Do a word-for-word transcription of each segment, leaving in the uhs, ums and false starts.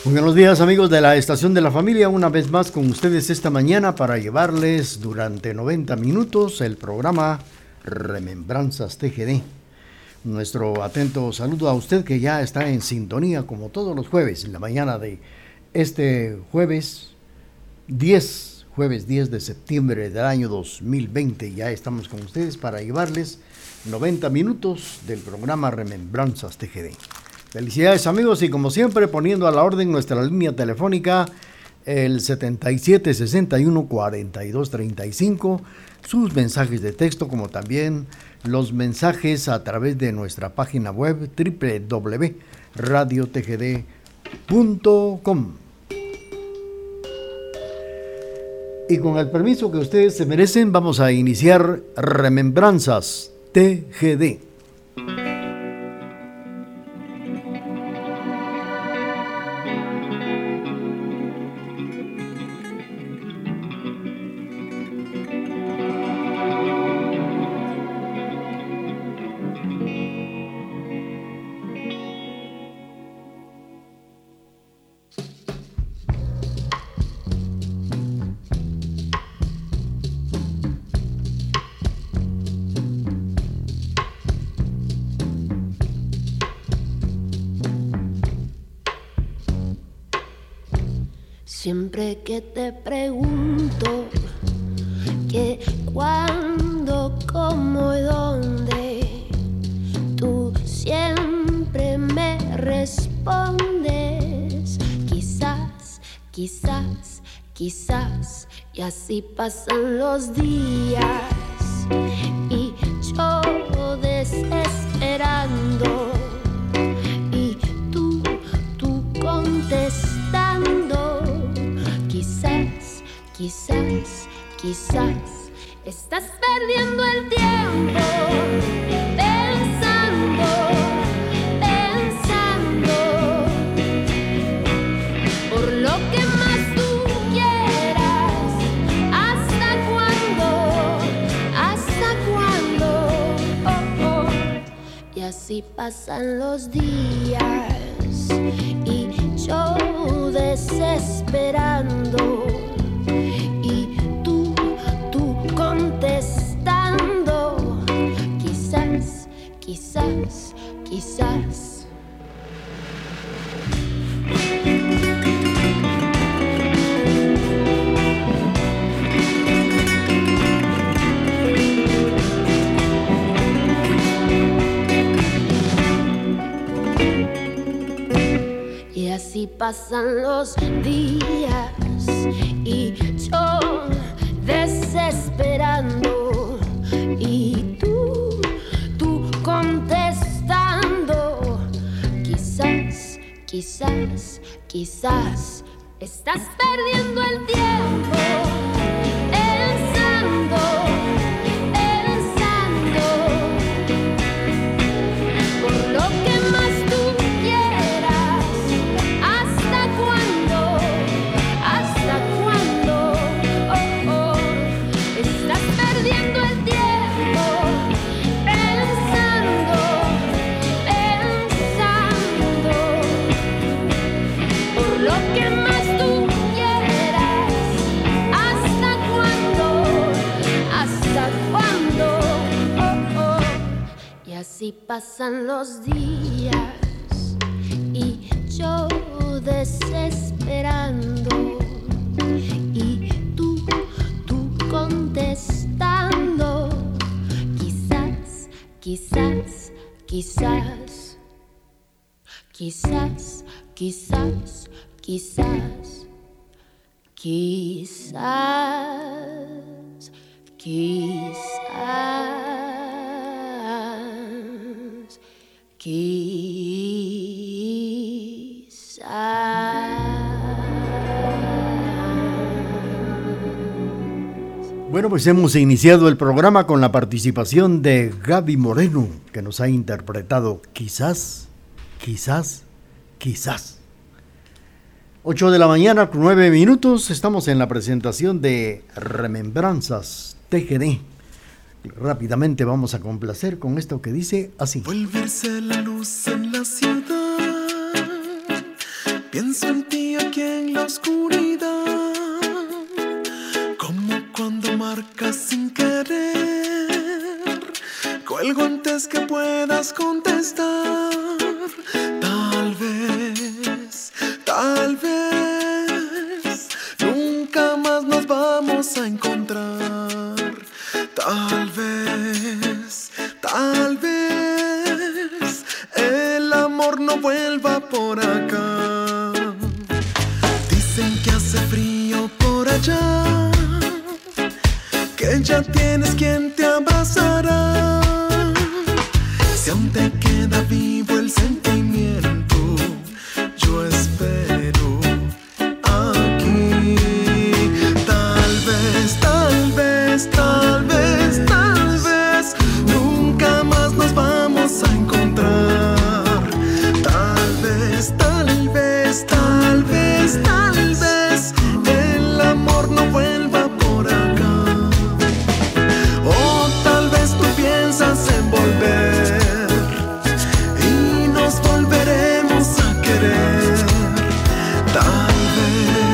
Muy buenos días, amigos de la Estación de la Familia, una vez más con ustedes esta mañana para llevarles durante noventa minutos el programa Remembranzas T G D. Nuestro atento saludo a usted que ya está en sintonía como todos los jueves, en la mañana de este jueves diez, jueves diez de septiembre del año dos mil veinte. Ya estamos con ustedes para llevarles noventa minutos del programa Remembranzas T G D. Felicidades, amigos, y como siempre poniendo a la orden nuestra línea telefónica el setenta y siete sesenta y uno cuarenta y dos treinta y cinco, sus mensajes de texto como también los mensajes a través de nuestra página web doble u doble u doble u punto radio t g d punto com. Y con el permiso que ustedes se merecen, vamos a iniciar Remembranzas T G D. Siempre que te pregunto qué, cuándo, cómo y dónde, tú siempre me respondes quizás, quizás, quizás. Y así pasan los días y yo desesperando y tú, tú contestando. Quizás, quizás, quizás estás perdiendo el tiempo pensando, pensando por lo que más tú quieras. ¿Hasta cuándo? ¿Hasta cuándo? Oh, oh. Y así pasan los días y yo desesperando y tú, tú contestando. Quizás, quizás, quizás. Y así pasan los días y yo desesperando y tú, tú contestando. Quizás, quizás, quizás estás perdiendo el tiempo pensando, pensando por lo que más tú quieras. ¿Hasta cuándo? ¿Hasta cuándo? Oh, oh. Estás perdiendo el tiempo pensando, pensando por lo que más tú quieras. ¿Hasta cuándo? ¿Hasta cuándo? Oh, oh. Y así pasan los días y yo desesperando y tú, tú contestando. Quizás, quizás, quizás, quizás, quizás, quizás, quizás, quizás, quizás. Bueno, pues hemos iniciado el programa con la participación de Gaby Moreno, que nos ha interpretado Quizás, quizás, quizás. ocho de la mañana, nueve minutos, estamos en la presentación de Remembranzas T G D. Rápidamente vamos a complacer con esto que dice así. Vuelve a verse la luz en la ciudad, Pienso en ti aquí en la oscuridad, como cuando marcas sin querer. Cuelgo antes que puedas contestar. Tal vez, tal vez, nunca más nos vamos a encontrar. Tal vez, tal vez, el amor no vuelva por acá. Dicen que hace frío por allá, que ya tienes quien te abrazará. Si aún te queda vivo el sentimiento, yo espero aquí. Tal vez, tal vez, tal vez, tal vez, nunca más nos vamos a encontrar. Tal vez, tal vez, tal vez, tal vez, el amor no vuelva por acá. O tal vez tú piensas en volver y nos volveremos a querer. Tal vez.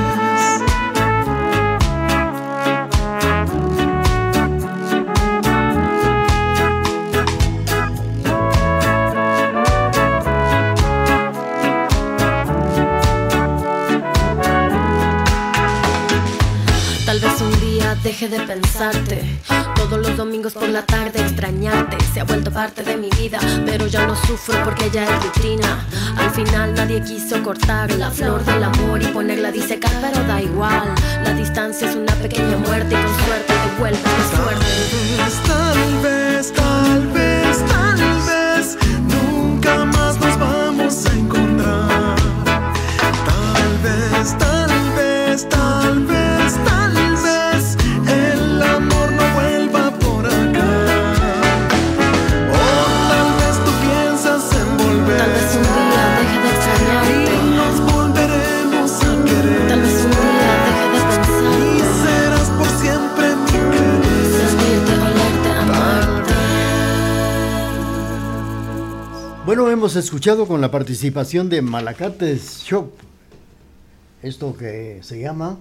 Tal vez un día deje de pensarte, todos los domingos por la tarde extrañarte. Se ha vuelto parte de mi vida, pero ya no sufro porque ya es rutina. Al final nadie quiso cortar la flor del amor y ponerla a disecar, pero da igual. La distancia es una pequeña muerte y con suerte te vuelve más fuerte. Tal vez, tal vez, tal vez, nunca más nos vamos a encontrar. Tal vez, tal vez, tal vez, tal vez, el amor no vuelva por acá. O tal vez tú piensas en volver. Tal vez un día deje de extrañarte y nos volveremos a querer. Tal vez un día deje de pensar y serás por siempre mi querer. sentirte, olerte, amarte. Bueno, hemos escuchado con la participación de Malacates Shop esto que se llama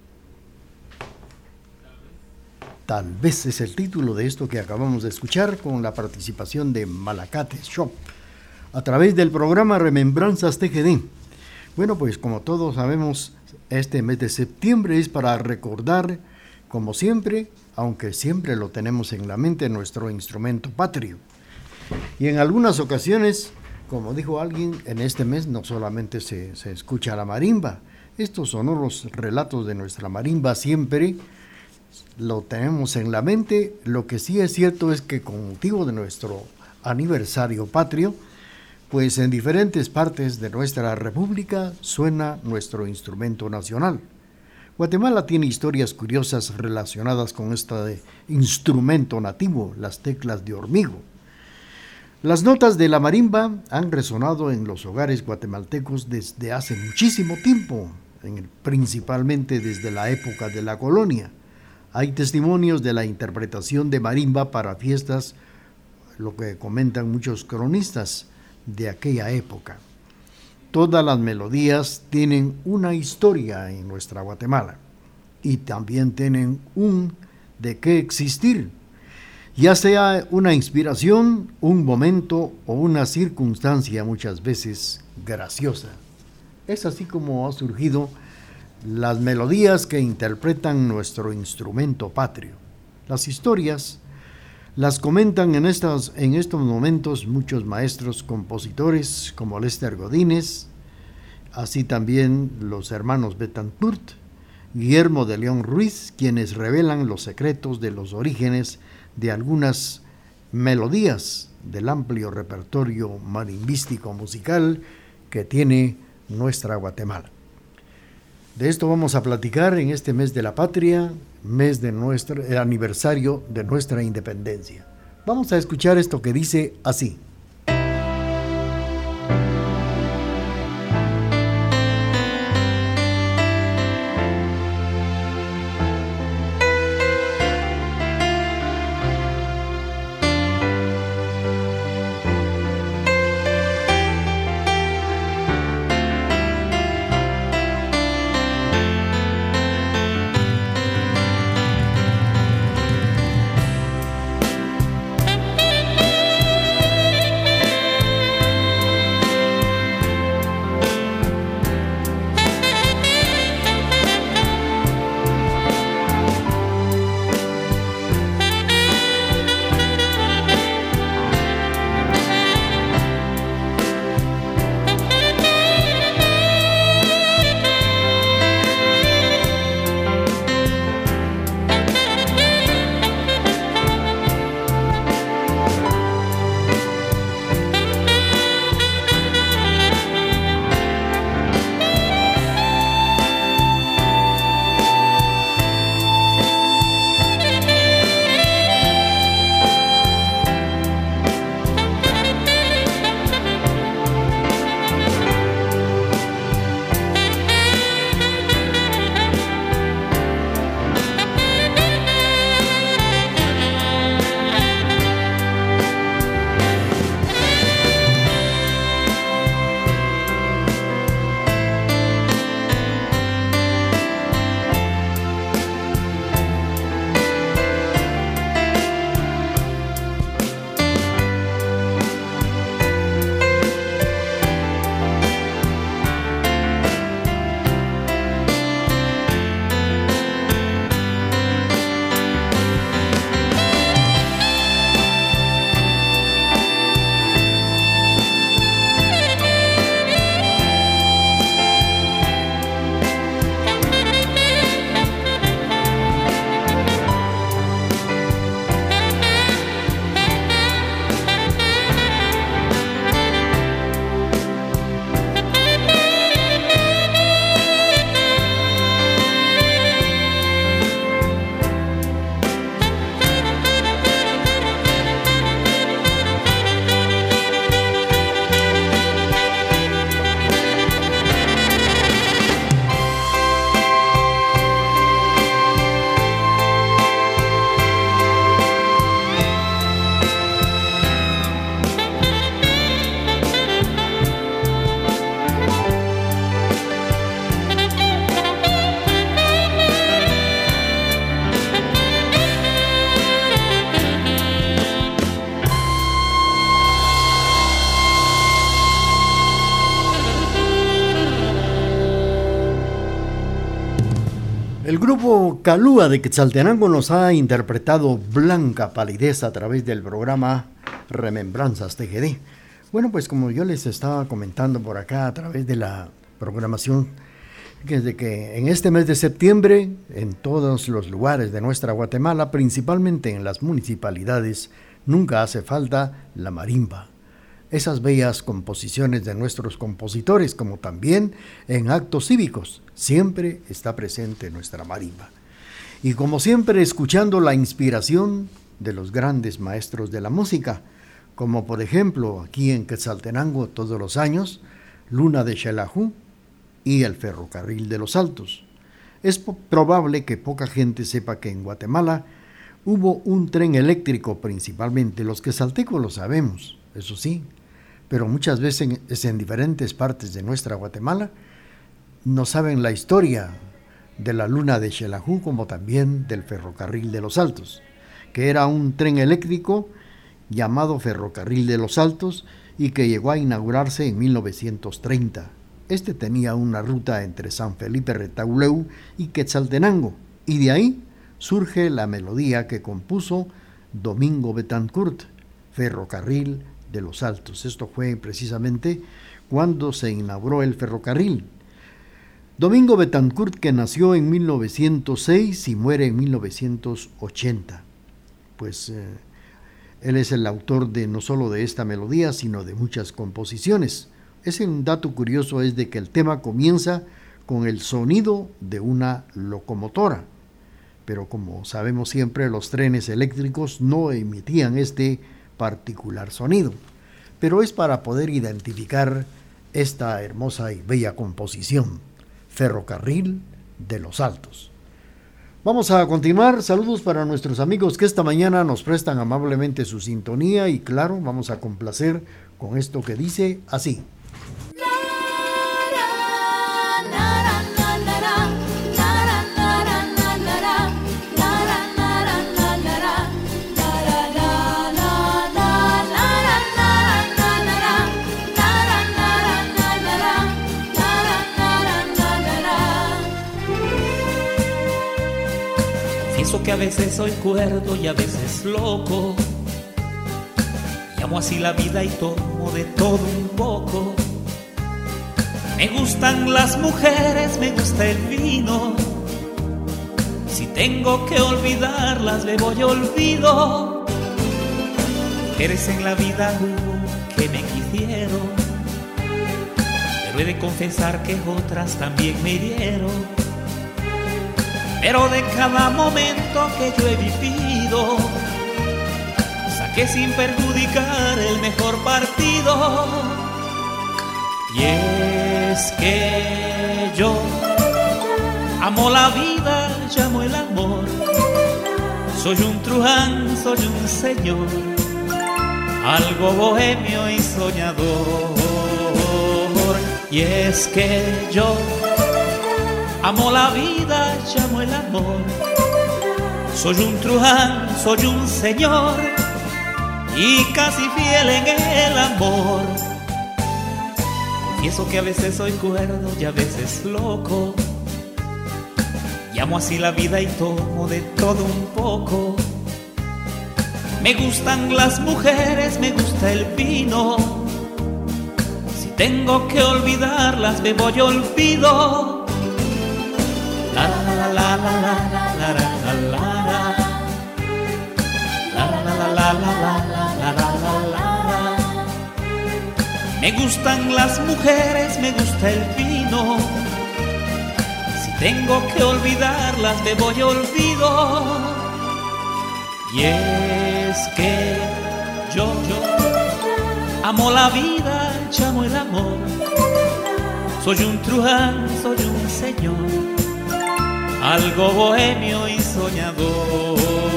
Tal vez, es el título de esto que acabamos de escuchar con la participación de Malacates Shop a través del programa Remembranzas T G D. Bueno, pues como todos sabemos, este mes de septiembre es para recordar, como siempre, aunque siempre lo tenemos en la mente, nuestro instrumento patrio. Y en algunas ocasiones, como dijo alguien, en este mes no solamente se, se escucha la marimba. Estos sonoros relatos de nuestra marimba siempre lo tenemos en la mente. Lo que sí es cierto es que con motivo de nuestro aniversario patrio, pues en diferentes partes de nuestra república suena nuestro instrumento nacional. Guatemala tiene historias curiosas relacionadas con este instrumento nativo, las teclas de hormigo. Las notas de la marimba han resonado en los hogares guatemaltecos desde hace muchísimo tiempo, en el, principalmente desde la época de la colonia. Hay testimonios de la interpretación de marimba para fiestas, lo que comentan muchos cronistas de aquella época. Todas las melodías tienen una historia en nuestra Guatemala y también tienen un de qué existir, ya sea una inspiración, un momento o una circunstancia muchas veces graciosa. Es así como han surgido las melodías que interpretan nuestro instrumento patrio. Las historias las comentan en estos, en estos momentos muchos maestros compositores como Lester Godínez, así también los hermanos Betancourt, Guillermo de León Ruiz, quienes revelan los secretos de los orígenes de algunas melodías del amplio repertorio marimbístico musical que tiene nuestra Guatemala. De esto vamos a platicar en este mes de la patria, mes de nuestro el aniversario de nuestra independencia. Vamos a escuchar esto que dice así. El grupo Calúa de Quetzaltenango nos ha interpretado Blanca Palidez a través del programa Remembranzas T G D. Bueno, pues como yo les estaba comentando por acá a través de la programación, que desde que en este mes de septiembre, en todos los lugares de nuestra Guatemala, principalmente en las municipalidades, nunca hace falta la marimba. Esas bellas composiciones de nuestros compositores, como también en actos cívicos, siempre está presente nuestra marimba. Y como siempre, escuchando la inspiración de los grandes maestros de la música, como por ejemplo aquí en Quetzaltenango todos los años, Luna de Xelajú y el Ferrocarril de los Altos. Es po- probable que poca gente sepa que en Guatemala hubo un tren eléctrico, principalmente los quetzaltecos lo sabemos, eso sí, pero muchas veces en, es en diferentes partes de nuestra Guatemala no saben la historia de la Luna de Xelajú como también del Ferrocarril de los Altos, que era un tren eléctrico llamado Ferrocarril de los Altos y que llegó a inaugurarse en mil novecientos treinta. Este tenía una ruta entre San Felipe Retauleu y Quetzaltenango, y de ahí surge la melodía que compuso Domingo Betancourt, Ferrocarril de los Altos. Esto fue precisamente cuando se inauguró el ferrocarril. Domingo Betancourt, que nació en mil novecientos seis y muere en mil novecientos ochenta. Pues eh, él es el autor de no solo de esta melodía, sino de muchas composiciones. Ese un dato curioso es de que el tema comienza con el sonido de una locomotora, pero como sabemos siempre, los trenes eléctricos no emitían este particular sonido, pero es para poder identificar esta hermosa y bella composición, Ferrocarril de los Altos. Vamos a continuar. Saludos para nuestros amigos que esta mañana nos prestan amablemente su sintonía y claro, vamos a complacer con esto que dice así. Confieso que a veces soy cuerdo y a veces loco. Llamo así la vida y tomo de todo un poco. Me gustan las mujeres, me gusta el vino. Si tengo que olvidarlas, bebo y olvido. Mujeres en la vida hubo que me quisieron, pero he de confesar que otras también me hirieron. Pero de cada momento que yo he vivido, saqué sin perjudicar el mejor partido. Y es que yo amo la vida, llamo el amor. Soy un truján, soy un señor, algo bohemio y soñador. Y es que yo amo la vida, llamo el amor. Soy un truján, soy un señor y casi fiel en el amor. Confieso que a veces soy cuerdo y a veces loco. Llamo así la vida y tomo de todo un poco. Me gustan las mujeres, me gusta el vino. Si tengo que olvidarlas, bebo y olvido. La la la la la la la la la la la la la la la la. Me gustan las mujeres, me gusta el vino. Si tengo que olvidarlas, bebo y olvido. Y es que yo, yo amo la vida, llamo el amor. Soy un truján, soy un señor, algo bohemio y soñador.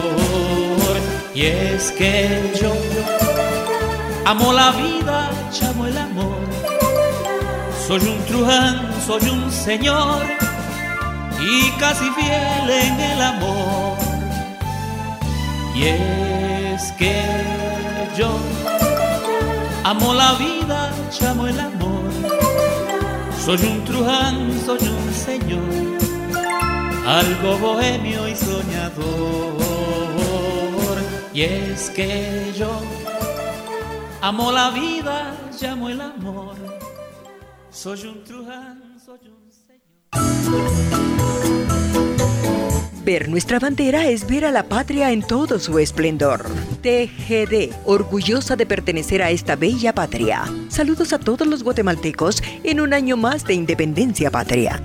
Y es que yo amo la vida, llamo el amor. Soy un truján, soy un señor y casi fiel en el amor. Y es que yo amo la vida, llamo el amor. Soy un truján, soy un señor, algo bohemio y soñador. Y es que yo amo la vida, llamo el amor. Soy un Truján, soy un señor. Ver nuestra bandera es ver a la patria en todo su esplendor. T G D, orgullosa de pertenecer a esta bella patria. Saludos a todos los guatemaltecos en un año más de independencia patria.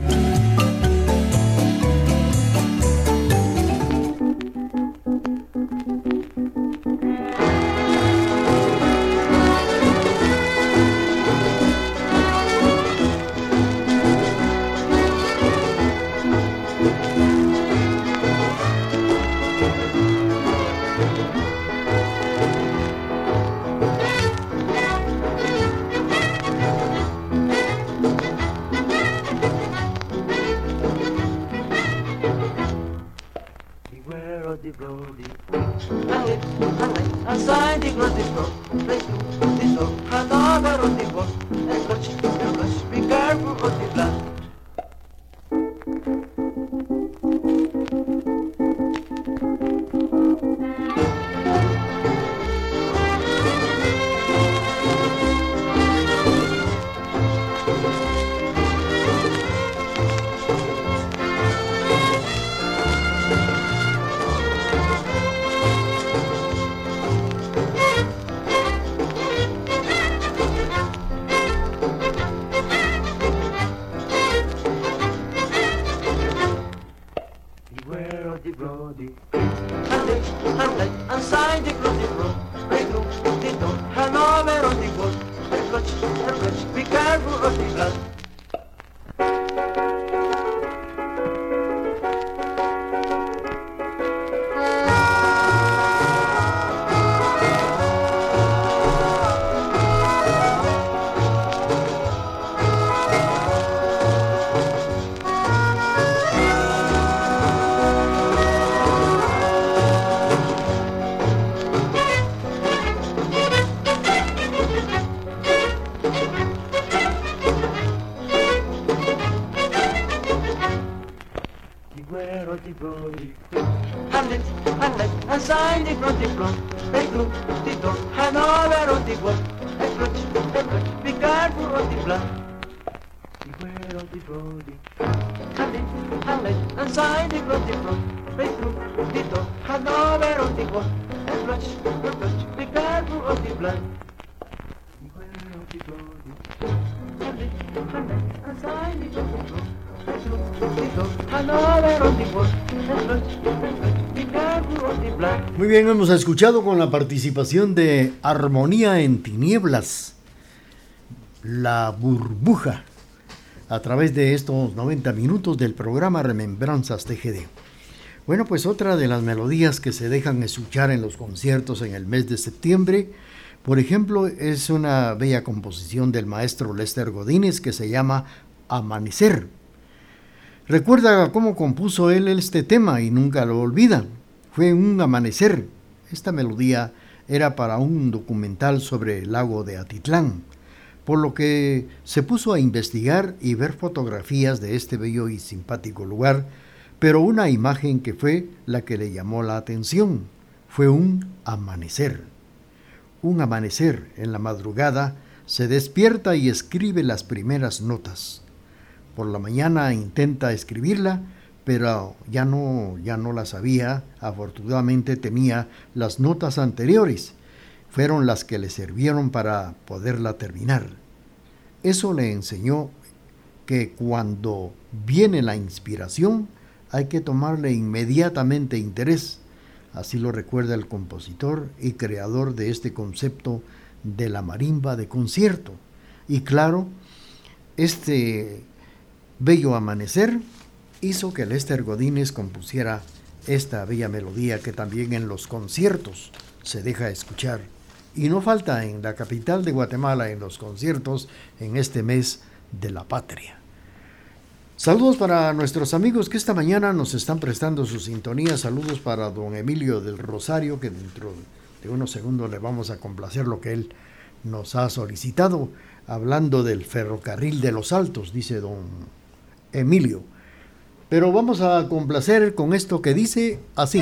Muy bien, hemos escuchado con la participación de Armonía en Tinieblas, La Burbuja, a través de estos noventa minutos del programa Remembranzas T G D. Bueno, pues otra de las melodías que se dejan escuchar en los conciertos en el mes de septiembre, por ejemplo, es una bella composición del maestro Lester Godínez que se llama Amanecer. Recuerda cómo compuso él este tema y nunca lo olvida. Fue un amanecer. Esta melodía era para un documental sobre el lago de Atitlán, por lo que se puso a investigar y ver fotografías de este bello y simpático lugar, pero una imagen que fue la que le llamó la atención fue un amanecer. Un amanecer en la madrugada se despierta y escribe las primeras notas. Por la mañana intenta escribirla, pero ya no, ya no la sabía. Afortunadamente tenía las notas anteriores. Fueron las que le sirvieron para poderla terminar. Eso le enseñó que cuando viene la inspiración hay que tomarle inmediatamente interés. Así lo recuerda el compositor y creador de este concepto de la marimba de concierto. Y claro, este bello amanecer hizo que Lester Godínez compusiera esta bella melodía que también en los conciertos se deja escuchar. Y no falta en la capital de Guatemala en los conciertos en este mes de la patria. Saludos para nuestros amigos que esta mañana nos están prestando su sintonía. Saludos para don Emilio del Rosario, que dentro de unos segundos le vamos a complacer lo que él nos ha solicitado. Hablando del ferrocarril de los Altos, dice don Emilio. Pero vamos a complacer con esto que dice así.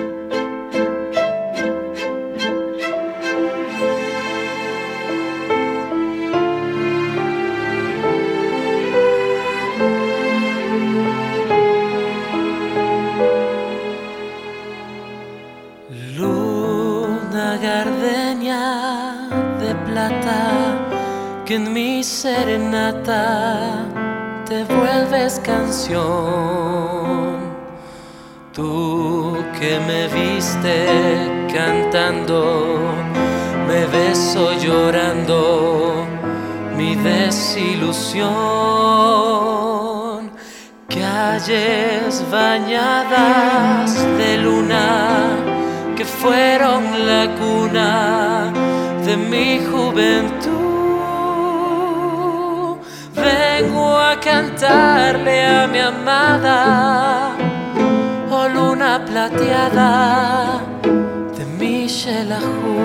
Luna gardenia de plata, que en mi serenata te vuelves canción. Tú que me viste cantando, me ves hoy llorando mi desilusión. Calles bañadas de luna que fueron la cuna de mi juventud. Vengo a cantarle a mi amada, oh luna plateada de mi Xelajú.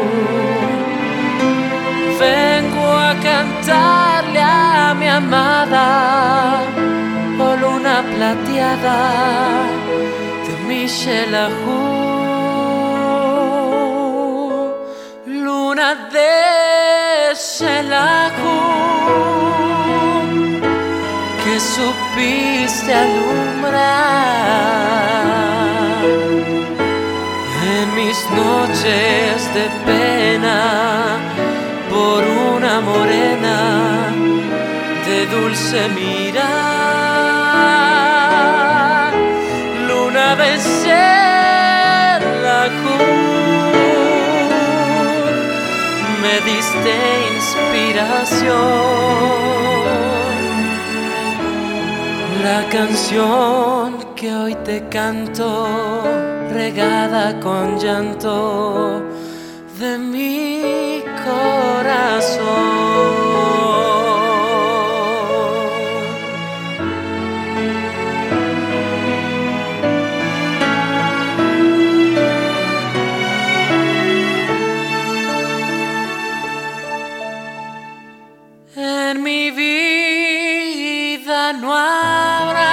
Vengo a cantarle a mi amada, oh luna plateada de mi Xelajú. Luna de Xelajú, que supiste alumbrar en mis noches de pena por una morena de dulce mirar. Luna de Xelajú, me diste inspiración. La canción que hoy te canto, regada con llanto de mi corazón. En mi vida no habrá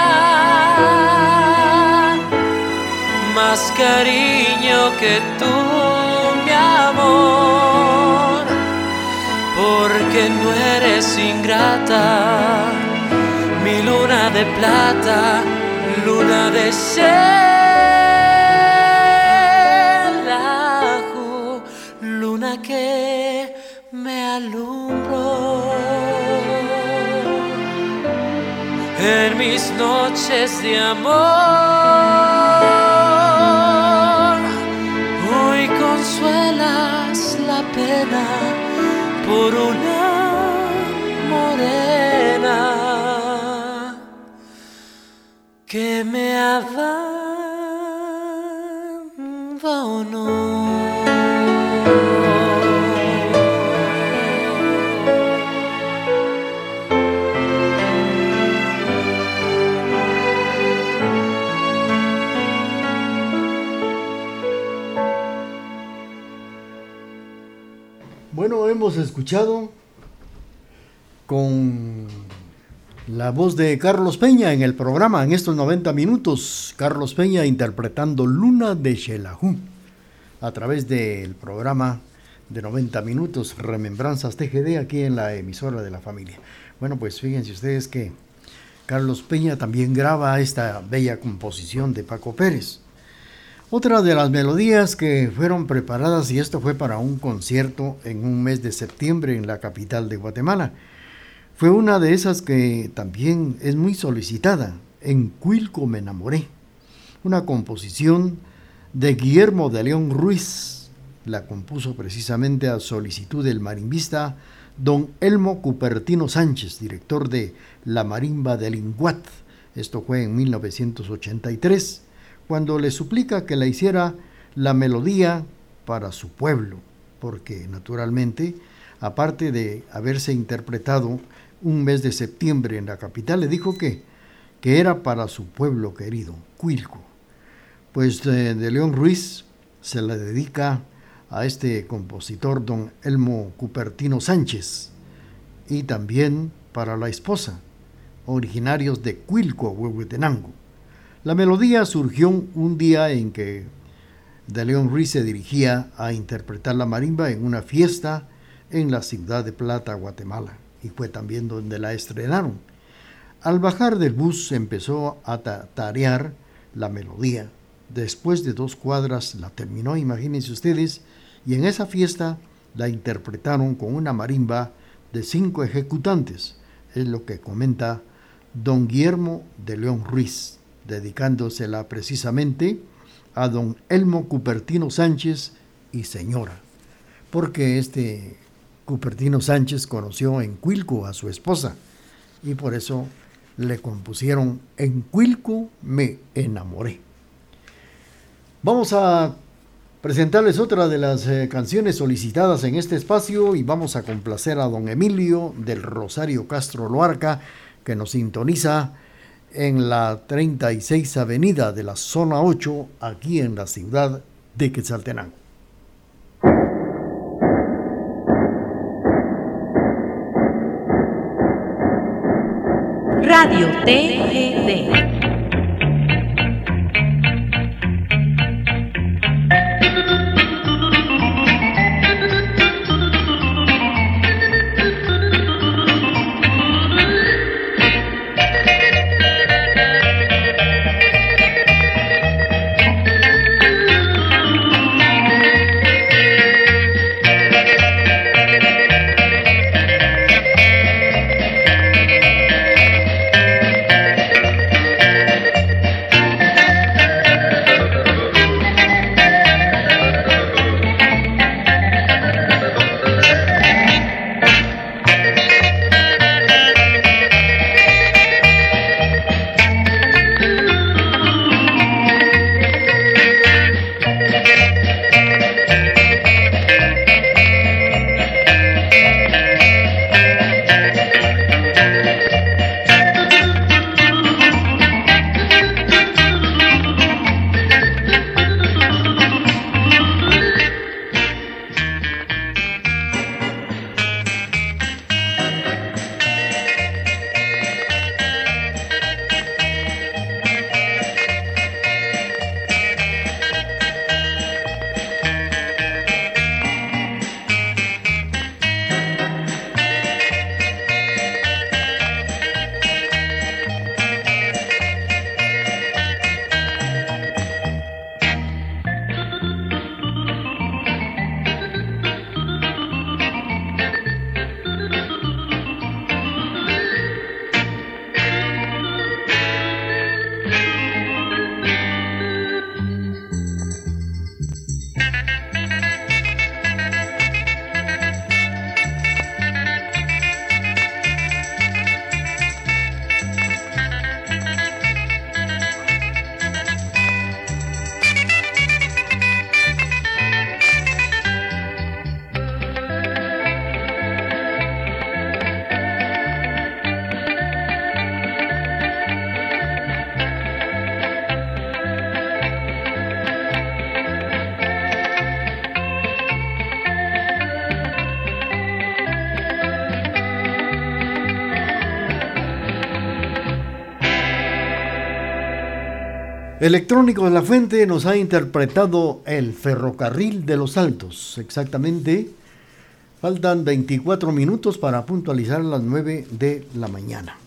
más cariño que tú, mi amor, porque no eres ingrata, mi luna de plata, luna de Xelajú, luna que me alumbró en mis noches de amor. Hoy consuelas la pena por una morena que me abandonó. Bueno, hemos escuchado con la voz de Carlos Peña en el programa, en estos noventa minutos, Carlos Peña interpretando Luna de Xelajú a través del programa de noventa minutos, Remembranzas T G D, aquí en la emisora de la familia. Bueno, pues fíjense ustedes que Carlos Peña también graba esta bella composición de Paco Pérez. Otra de las melodías que fueron preparadas, y esto fue para un concierto en un mes de septiembre en la capital de Guatemala, fue una de esas que también es muy solicitada, En Cuilco me enamoré, una composición de Guillermo de León Ruiz. La compuso precisamente a solicitud del marimbista don Elmo Cupertino Sánchez, director de la Marimba del Inguat. Esto fue en mil novecientos ochenta y tres, cuando le suplica que la hiciera la melodía para su pueblo, porque naturalmente, aparte de haberse interpretado un mes de septiembre en la capital, le dijo que, que era para su pueblo querido, Cuilco. Pues de, de León Ruiz se la dedica a este compositor don Elmo Cupertino Sánchez, y también para la esposa originarios de Cuilco, Huehuetenango. La melodía surgió un día en que De León Ruiz se dirigía a interpretar la marimba en una fiesta en la ciudad de Plata, Guatemala, y fue también donde la estrenaron. Al bajar del bus empezó a tatarear la melodía. Después de dos cuadras la terminó, imagínense ustedes, y en esa fiesta la interpretaron con una marimba de cinco ejecutantes. Es lo que comenta don Guillermo de León Ruiz, dedicándosela precisamente a don Elmo Cupertino Sánchez y señora, porque este Cupertino Sánchez conoció en Cuilco a su esposa y por eso le compusieron En Cuilco me enamoré. Vamos a presentarles otra de las eh, canciones solicitadas en este espacio y vamos a complacer a don Emilio del Rosario Castro Loarca, que nos sintoniza en la treinta y seis Avenida de la Zona ocho, aquí en la ciudad de Quetzaltenango. Radio T G D. Electrónicos La Fuente nos ha interpretado El Ferrocarril de los Altos. Exactamente, faltan veinticuatro minutos para puntualizar las nueve de la mañana.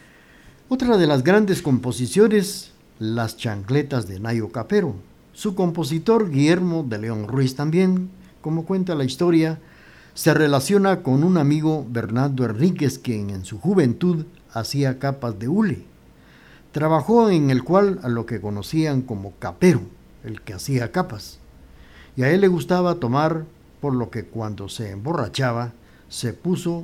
Otra de las grandes composiciones, Las Chancletas de Nayo Capero. Su compositor, Guillermo de León Ruiz, también, como cuenta la historia, se relaciona con un amigo, Bernardo Enríquez, quien en su juventud hacía capas de hule. Trabajó en el cual a lo que conocían como capero, el que hacía capas. Y a él le gustaba tomar, por lo que cuando se emborrachaba, se puso,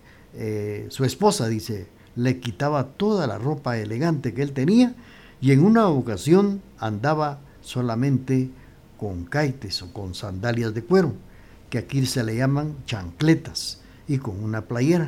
eh, su esposa, dice, le quitaba toda la ropa elegante que él tenía y en una ocasión andaba solamente con caites o con sandalias de cuero, que aquí se le llaman chancletas, y con una playera.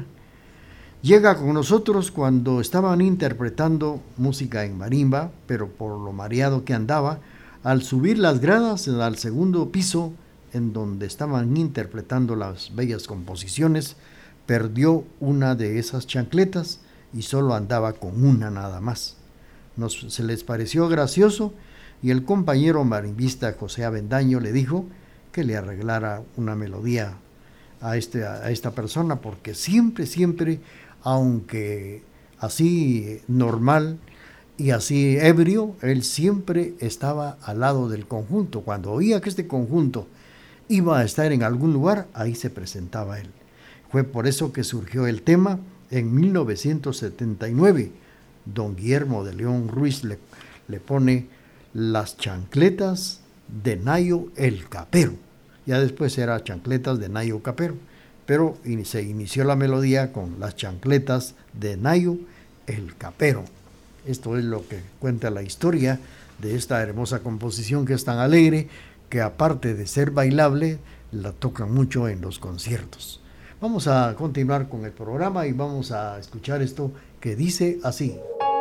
Llega con nosotros cuando estaban interpretando música en marimba, pero por lo mareado que andaba, al subir las gradas al segundo piso, en donde estaban interpretando las bellas composiciones, perdió una de esas chancletas y solo andaba con una nada más. Nos, se les pareció gracioso y el compañero marimbista José Avendaño le dijo que le arreglara una melodía a, este, a esta persona, porque siempre, siempre, aunque así normal y así ebrio, él siempre estaba al lado del conjunto. Cuando oía que este conjunto iba a estar en algún lugar, ahí se presentaba él. Fue por eso que surgió el tema en mil novecientos setenta y nueve. Don Guillermo de León Ruiz le, le pone Las chancletas de Nayo el Capero. Ya después era Chancletas de Nayo Capero, pero in, se inició la melodía con Las chancletas de Nayo el Capero. Esto es lo que cuenta la historia de esta hermosa composición, que es tan alegre que, aparte de ser bailable, la tocan mucho en los conciertos. Vamos a continuar con el programa y vamos a escuchar esto que dice así.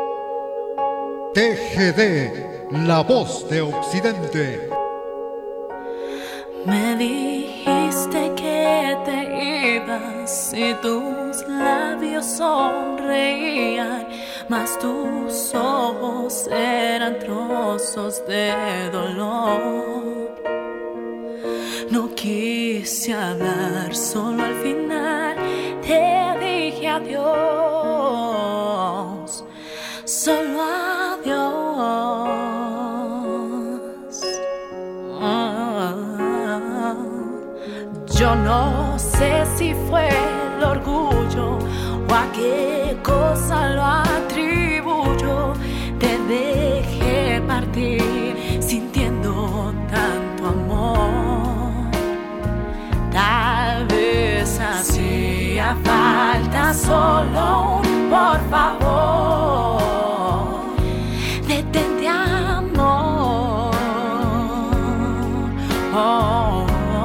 T G D, la voz de Occidente. Me dijiste que te ibas y tus labios sonreían, mas tus ojos eran trozos de dolor. No quise hablar, solo al final te dije adiós, solo adiós. Yo no sé si fue el orgullo o a qué cosa lo atribuyo. Te dejé partir sintiendo tanto amor. Tal vez hacía falta solo un por favor. Detente, amor. Oh.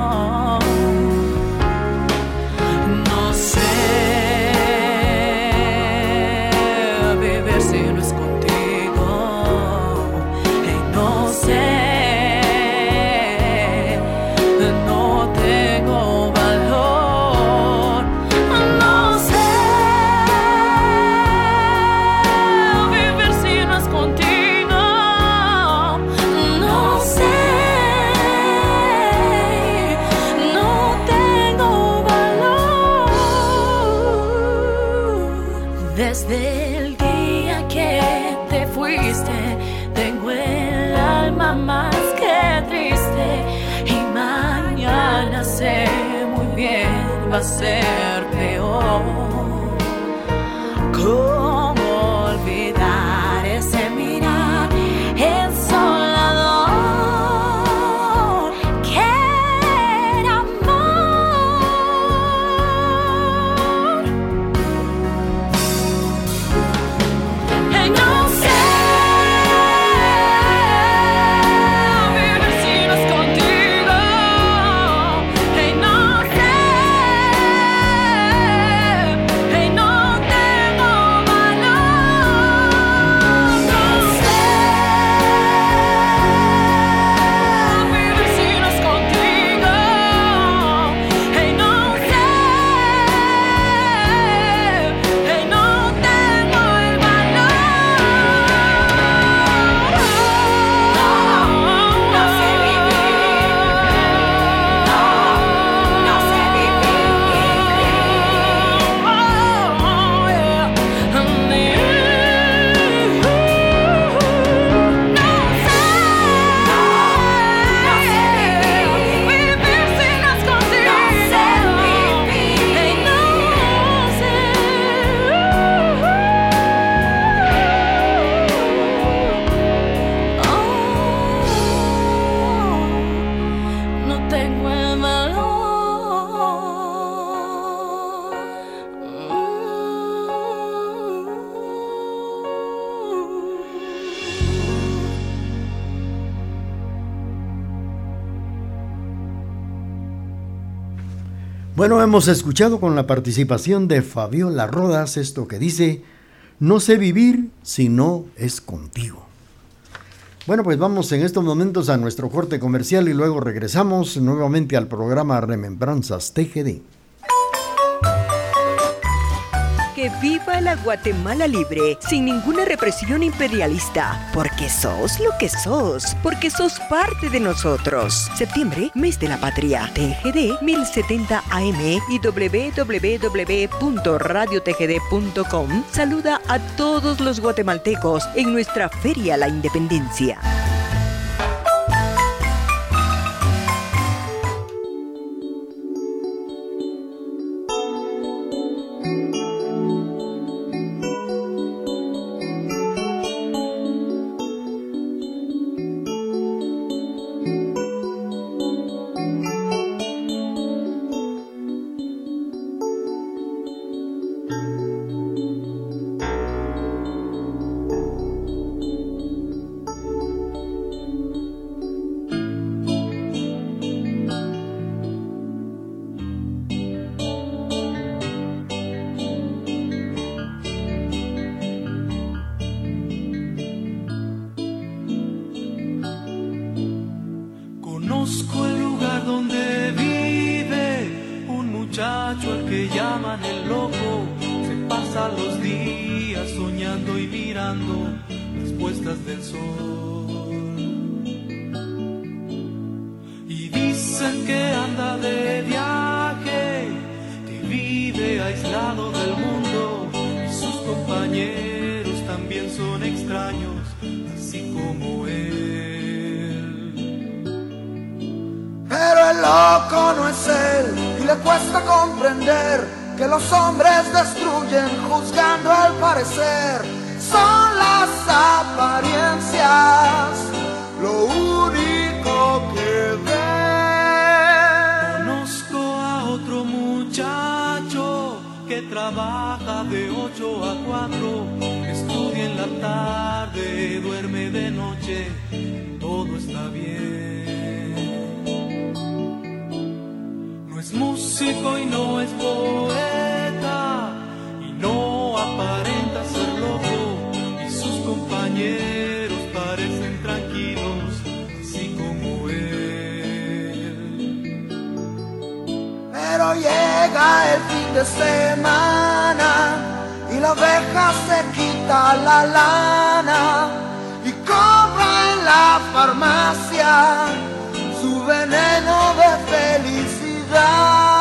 Desde el día que te fuiste, tengo el alma más que triste. Y mañana sé muy bien va a ser peor. ¿Cómo olvidar ese mirar ensolador que era amor? Y no sé vivir si no es contigo. Y no sé, y no tengo valor. No sé vivir si no es contigo. Y no sé, y no tengo el valor. No sé vivir, no sé no tengo el valor. Bueno, hemos escuchado con la participación de Fabiola Rodas esto que dice: no sé vivir si no es contigo. Bueno, pues vamos en estos momentos a nuestro corte comercial y luego regresamos nuevamente al programa Remembranzas T G D. Que viva la Guatemala libre, sin ninguna represión imperialista, porque sos lo que sos, porque sos parte de nosotros. Septiembre, mes de la patria. T G D mil setenta A M y doble u doble u doble u punto radio t g d punto com saluda a todos los guatemaltecos en nuestra Feria La Independencia. Son las apariencias lo único que ven. Conozco a otro muchacho que trabaja de ocho a cuatro, estudia en la tarde, duerme de noche, todo está bien. No es músico y no es poeta y no aparenta ser loco, y sus compañeros parecen tranquilos, así como él. Pero llega el fin de semana y la oveja se quita la lana y compra en la farmacia su veneno de felicidad.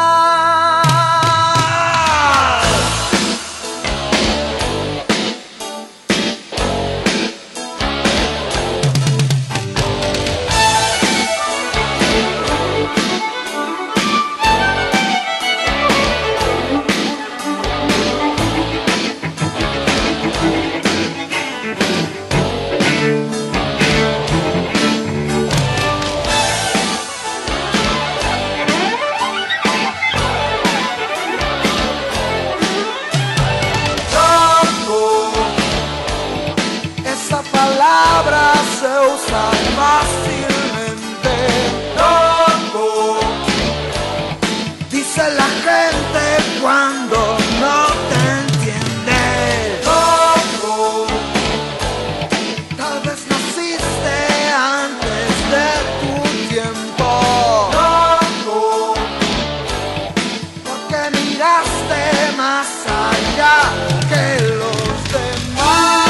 Se usa fácilmente, loco, dice la gente cuando no te entiende, loco, tal vez naciste antes de tu tiempo, loco, porque miraste más allá que los demás.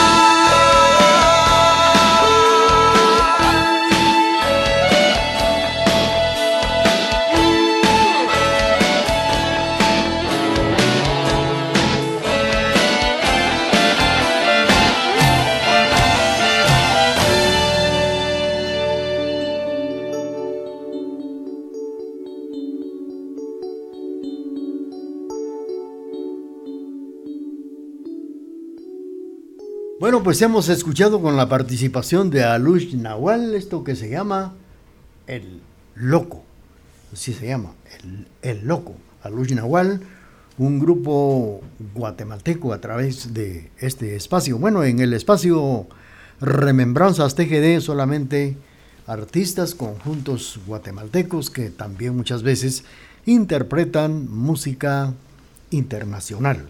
Bueno, pues hemos escuchado con la participación de Alush Nahual esto que se llama El Loco. Así se llama, El, el Loco. Alush Nahual, un grupo guatemalteco a través de este espacio. Bueno, en el espacio Remembranzas T G D solamente artistas, conjuntos guatemaltecos que también muchas veces interpretan música internacional.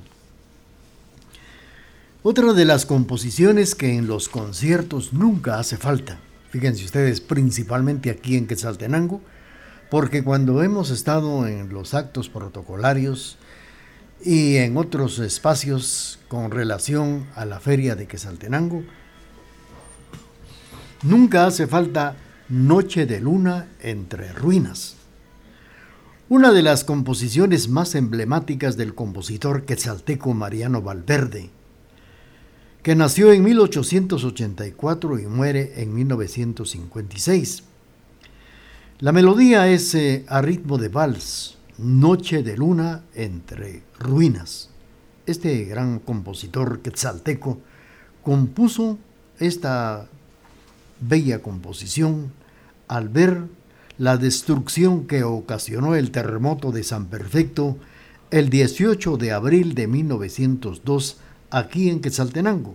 Otra de las composiciones que en los conciertos nunca hace falta, fíjense ustedes, principalmente aquí en Quetzaltenango, porque cuando hemos estado en los actos protocolarios y en otros espacios con relación a la feria de Quetzaltenango, nunca hace falta Noche de Luna entre Ruinas, una de las composiciones más emblemáticas del compositor quetzalteco Mariano Valverde, que nació en mil ochocientos ochenta y cuatro y muere en mil novecientos cincuenta y seis. La melodía es eh, a ritmo de vals, Noche de Luna entre Ruinas. Este gran compositor quetzalteco compuso esta bella composición al ver la destrucción que ocasionó el terremoto de San Perfecto el dieciocho de abril de mil novecientos dos aquí en Quetzaltenango.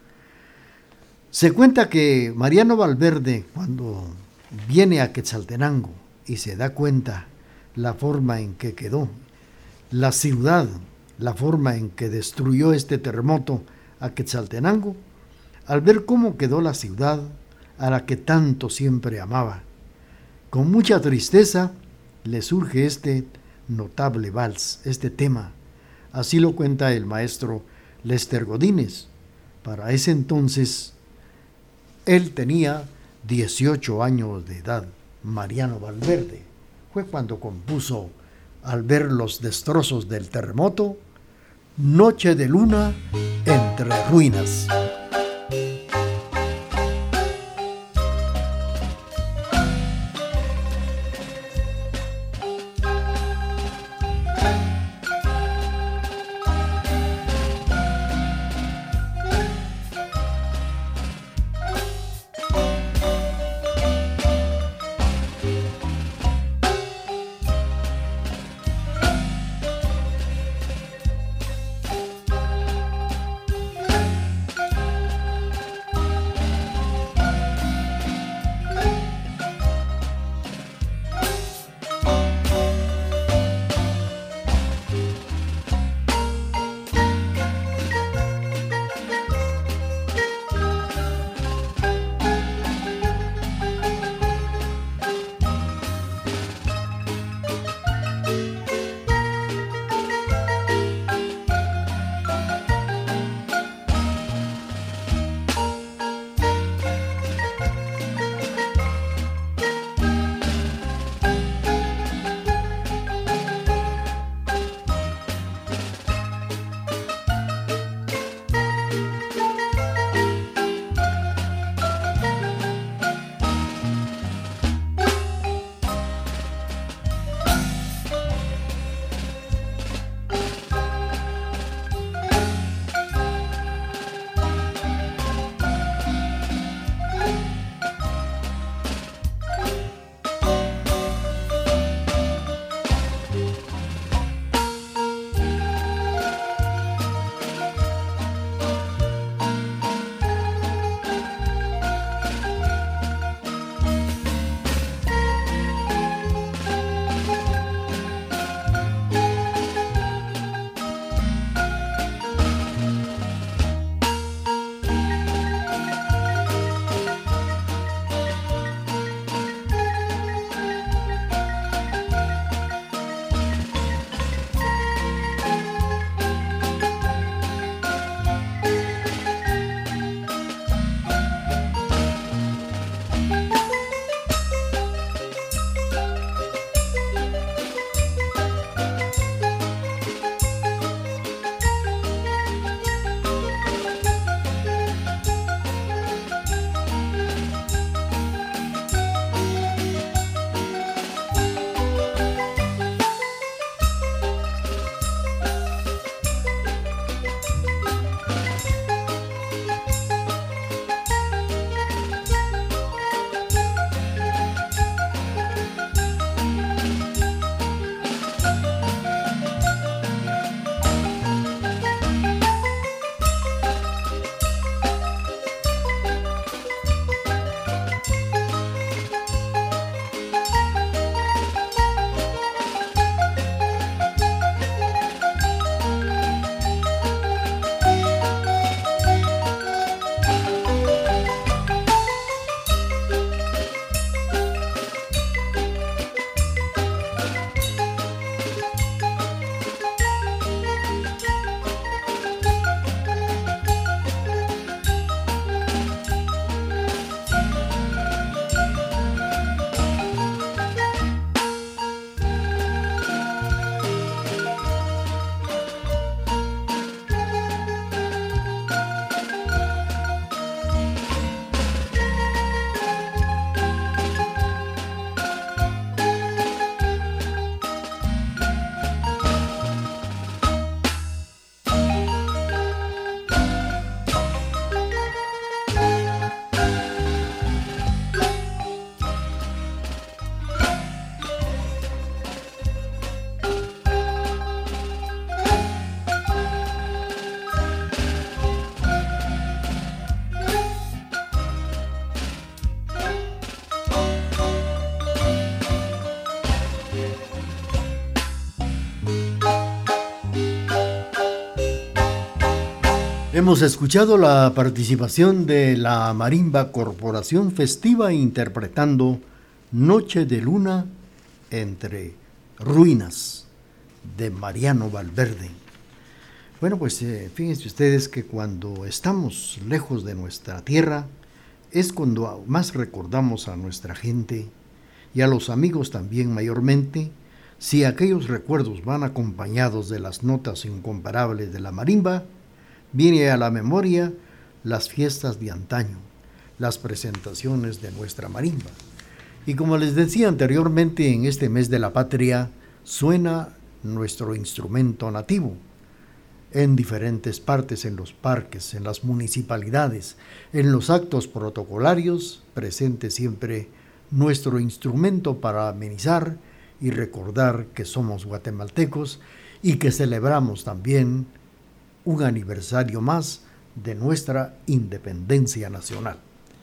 Se cuenta que Mariano Valverde, cuando viene a Quetzaltenango y se da cuenta la forma en que quedó la ciudad, la forma en que destruyó este terremoto a Quetzaltenango, al ver cómo quedó la ciudad a la que tanto siempre amaba, con mucha tristeza le surge este notable vals, este tema. Así lo cuenta el maestro Lester Godínez. Para ese entonces, él tenía dieciocho años de edad, Mariano Valverde. Fue cuando compuso, al ver los destrozos del terremoto, Noche de Luna entre Ruinas. Hemos escuchado la participación de la Marimba Corporación Festiva interpretando Noche de Luna entre Ruinas de Mariano Valverde. Bueno, pues eh, fíjense ustedes que cuando estamos lejos de nuestra tierra es cuando más recordamos a nuestra gente y a los amigos también mayormente, si aquellos recuerdos van acompañados de las notas incomparables de la marimba. Viene a la memoria las fiestas de antaño, las presentaciones de nuestra marimba. Y como les decía anteriormente, en este mes de la patria suena nuestro instrumento nativo. En diferentes partes, en los parques, en las municipalidades, en los actos protocolarios, presente siempre nuestro instrumento para amenizar y recordar que somos guatemaltecos y que celebramos también un aniversario más de nuestra independencia nacional.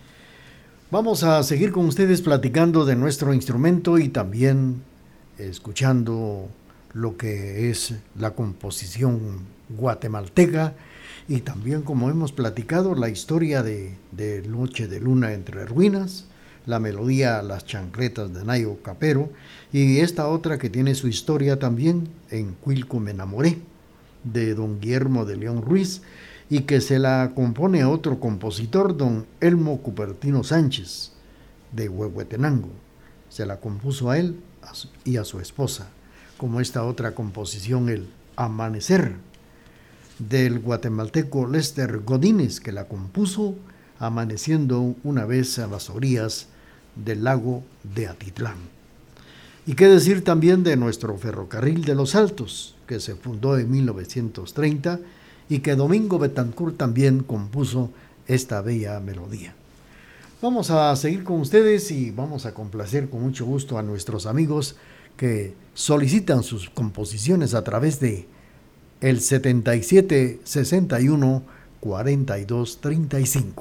Vamos a seguir con ustedes platicando de nuestro instrumento y también escuchando lo que es la composición guatemalteca y también, como hemos platicado, la historia de, de Noche de Luna entre Ruinas, la melodía Las Chancletas de Nayo Capero y esta otra que tiene su historia también, En Cuilco me enamoré, de don Guillermo de León Ruiz, y que se la compone a otro compositor, don Elmo Cupertino Sánchez, de Huehuetenango. Se la compuso a él y a su esposa, como esta otra composición, El Amanecer, del guatemalteco Lester Godínez, que la compuso amaneciendo una vez a las orillas del lago de Atitlán. Y qué decir también de nuestro ferrocarril de los Altos, que se fundó en mil novecientos treinta y que Domingo Betancourt también compuso esta bella melodía. Vamos a seguir con ustedes y vamos a complacer con mucho gusto a nuestros amigos que solicitan sus composiciones a través de el setenta y siete sesenta y uno cuarenta y dos treinta y cinco.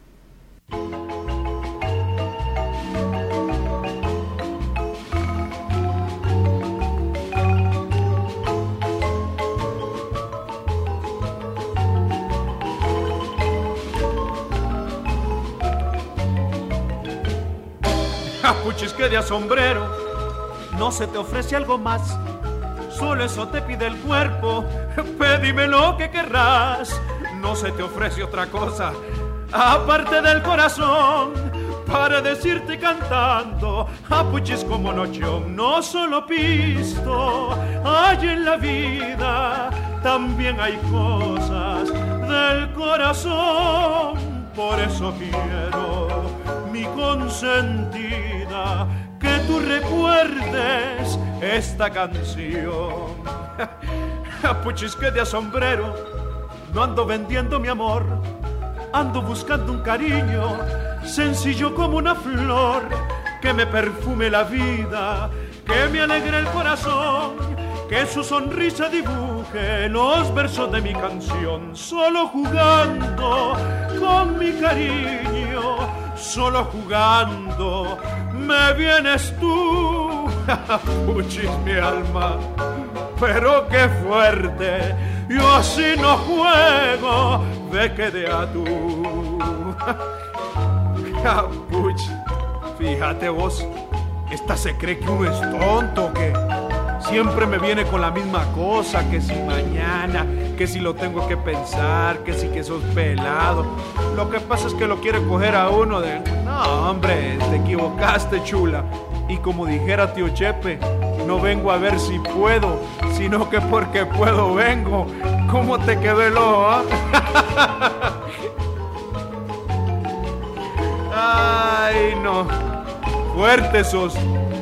Puchisque de sombrero, no se te ofrece algo más, solo eso te pide el cuerpo, pedime lo que querrás, no se te ofrece otra cosa, aparte del corazón, para decirte cantando, apuchis como nochón, no solo pisto, hay en la vida, también hay cosas del corazón, por eso quiero, mi consentida, que tú recuerdes esta canción. Puchisque de sombrero, no ando vendiendo mi amor, ando buscando un cariño, sencillo como una flor, que me perfume la vida, que me alegre el corazón, que su sonrisa dibuje los versos de mi canción, solo jugando con mi cariño, solo jugando me vienes tú. Puchis mi alma, pero qué fuerte, yo así no juego, ve que de a tú. Puch, fíjate vos, esta se cree que uno es tonto, que siempre me viene con la misma cosa, que si mañana, que si lo tengo que pensar, que si que sos pelado. Lo que pasa es que lo quiere coger a uno de... No, hombre, te equivocaste, chula. Y como dijera tío Chepe, no vengo a ver si puedo, sino que porque puedo vengo. ¿Cómo te quedó el ojo, ah? Ay, no. Fuerte sos.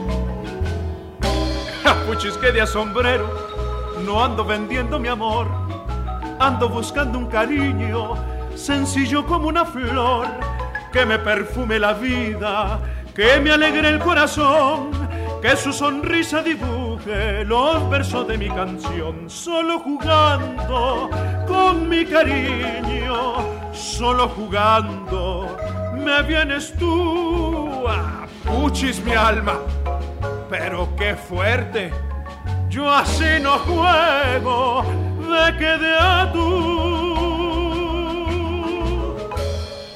Puchisque de sombrero, no ando vendiendo mi amor, ando buscando un cariño, sencillo como una flor, que me perfume la vida, que me alegre el corazón, que su sonrisa dibuje los versos de mi canción, solo jugando con mi cariño, solo jugando me vienes tú. Ah, puchis mi alma, pero qué fuerte, yo así no juego, de que de a tú.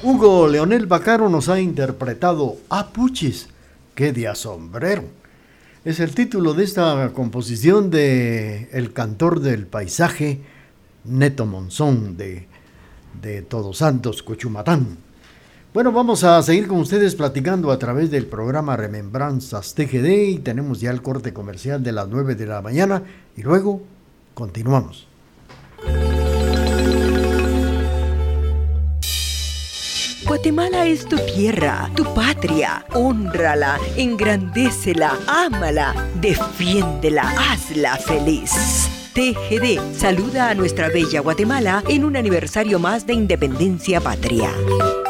Hugo Leonel Bacaro nos ha interpretado Apuchis, que de asombrero. Es el título de esta composición de el cantor del paisaje, Neto Monzón, de, de Todos Santos, Cuchumatán. Bueno, vamos a seguir con ustedes platicando a través del programa Remembranzas T G D y tenemos ya el corte comercial de las nueve de la mañana y luego continuamos. Guatemala es tu tierra, tu patria. Hónrala, engrandécela, ámala, defiéndela, hazla feliz. T G D saluda a nuestra bella Guatemala en un aniversario más de independencia patria.